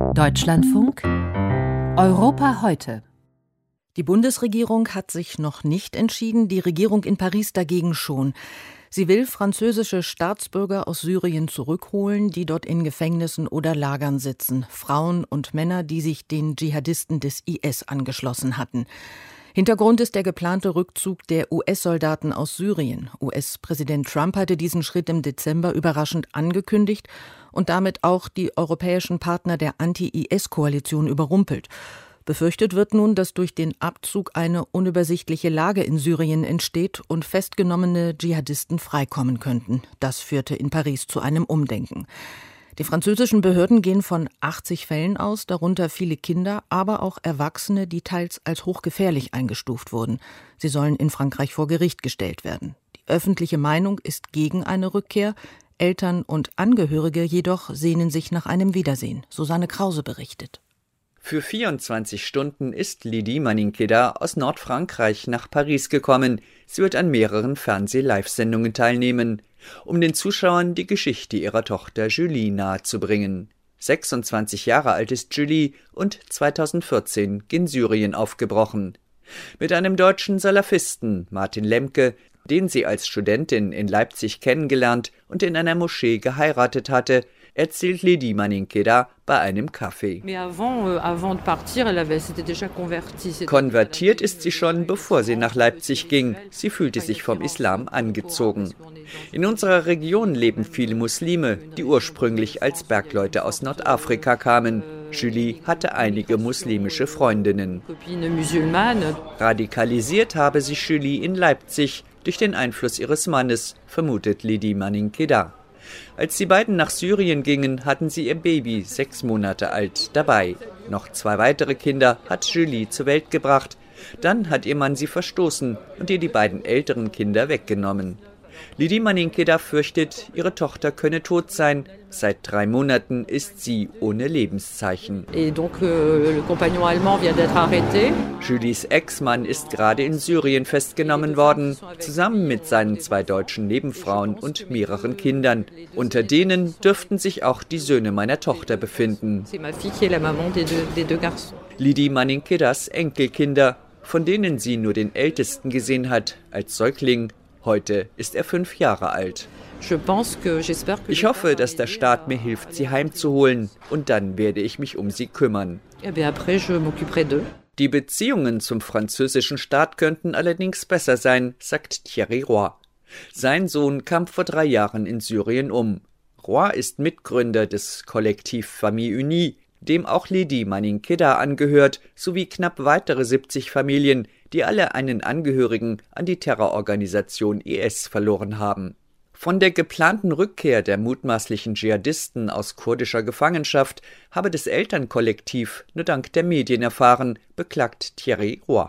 Deutschlandfunk Europa heute. Die Bundesregierung hat sich noch nicht entschieden, die Regierung in Paris dagegen schon. Sie will französische Staatsbürger aus Syrien zurückholen, die dort in Gefängnissen oder Lagern sitzen. Frauen und Männer, die sich den Dschihadisten des IS angeschlossen hatten. Hintergrund ist der geplante Rückzug der US-Soldaten aus Syrien. US-Präsident Trump hatte diesen Schritt im Dezember überraschend angekündigt und damit auch die europäischen Partner der Anti-IS-Koalition überrumpelt. Befürchtet wird nun, dass durch den Abzug eine unübersichtliche Lage in Syrien entsteht und festgenommene Dschihadisten freikommen könnten. Das führte in Paris zu einem Umdenken. Die französischen Behörden gehen von 80 Fällen aus, darunter viele Kinder, aber auch Erwachsene, die teils als hochgefährlich eingestuft wurden. Sie sollen in Frankreich vor Gericht gestellt werden. Die öffentliche Meinung ist gegen eine Rückkehr. Eltern und Angehörige jedoch sehnen sich nach einem Wiedersehen. Susanne Krause berichtet. Für 24 Stunden ist Lydie Maninkeda aus Nordfrankreich nach Paris gekommen. Sie wird an mehreren Fernseh-Live-Sendungen teilnehmen, um den Zuschauern die Geschichte ihrer Tochter Julie nahezubringen. 26 Jahre alt ist Julie und 2014 in Syrien aufgebrochen. Mit einem deutschen Salafisten, Martin Lemke, den sie als Studentin in Leipzig kennengelernt und in einer Moschee geheiratet hatte, erzählt Lydie Maninkeda bei einem Kaffee. Konvertiert ist sie schon, bevor sie nach Leipzig ging. Sie fühlte sich vom Islam angezogen. In unserer Region leben viele Muslime, die ursprünglich als Bergleute aus Nordafrika kamen. Julie hatte einige muslimische Freundinnen. Radikalisiert habe sich Julie in Leipzig durch den Einfluss ihres Mannes, vermutet Lydie Maninkeda. Als die beiden nach Syrien gingen, hatten sie ihr Baby, 6 Monate alt, dabei. Noch 2 weitere Kinder hat Julie zur Welt gebracht. Dann hat ihr Mann sie verstoßen und ihr die beiden älteren Kinder weggenommen. Lydie Maninkeda fürchtet, ihre Tochter könne tot sein. Seit 3 Monaten ist sie ohne Lebenszeichen. Julies Ex-Mann ist gerade in Syrien festgenommen worden, zusammen mit seinen 2 deutschen Nebenfrauen und mehreren Kindern. Unter denen dürften sich auch die Söhne meiner Tochter befinden. Lydie Maninkedas Enkelkinder, von denen sie nur den ältesten gesehen hat, als Säugling. Heute ist er 5 Jahre alt. Ich hoffe, dass der Staat mir hilft, sie heimzuholen, und dann werde ich mich um sie kümmern. Die Beziehungen zum französischen Staat könnten allerdings besser sein, sagt Thierry Roy. Sein Sohn kam vor 3 Jahren in Syrien um. Roy ist Mitgründer des Kollektiv Famille Unie, dem auch Lydie Maninkeda angehört, sowie knapp weitere 70 Familien, die alle einen Angehörigen an die Terrororganisation IS verloren haben. Von der geplanten Rückkehr der mutmaßlichen Dschihadisten aus kurdischer Gefangenschaft habe das Elternkollektiv nur dank der Medien erfahren, beklagt Thierry Roy.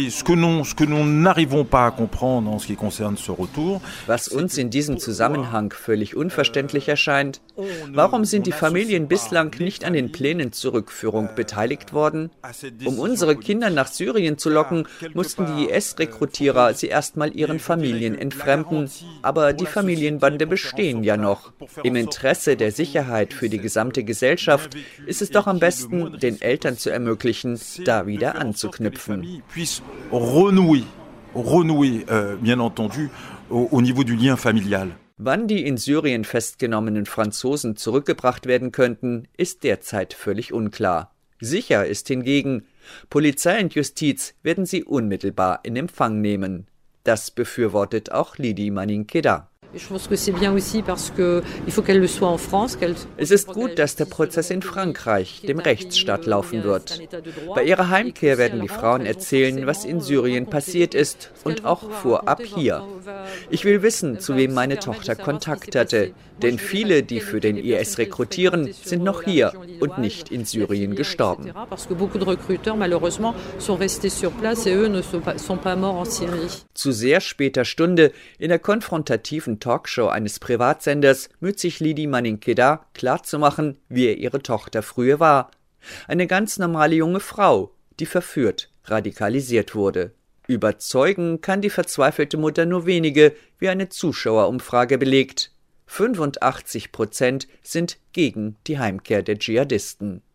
Was uns in diesem Zusammenhang völlig unverständlich erscheint, warum sind die Familien bislang nicht an den Plänen zur Rückführung beteiligt worden? Um unsere Kinder nach Syrien zu locken, mussten die IS-Rekrutierer sie erstmal ihren Familien entfremden, aber die Familienbande bestehen ja noch. Im Interesse der Sicherheit für die gesamte Gesellschaft ist es doch am besten, den Eltern zu ermöglichen, da wieder anzuknüpfen. Renouer, bien entendu, au niveau du lien familial. Wann die in Syrien festgenommenen Franzosen zurückgebracht werden könnten, ist derzeit völlig unklar. Sicher ist hingegen, Polizei und Justiz werden sie unmittelbar in Empfang nehmen. Das befürwortet auch Lydie Maninkeda. Es ist gut, dass der Prozess in Frankreich, dem Rechtsstaat, laufen wird. Bei ihrer Heimkehr werden die Frauen erzählen, was in Syrien passiert ist und auch vorab hier. Ich will wissen, zu wem meine Tochter Kontakt hatte, denn viele, die für den IS rekrutieren, sind noch hier und nicht in Syrien gestorben. Zu sehr später Stunde in der konfrontativen Talkshow eines Privatsenders müht sich Lydie Maninkeda klarzumachen, wer ihre Tochter früher war. Eine ganz normale junge Frau, die verführt, radikalisiert wurde. Überzeugen kann die verzweifelte Mutter nur wenige, wie eine Zuschauerumfrage belegt. 85% sind gegen die Heimkehr der Dschihadisten.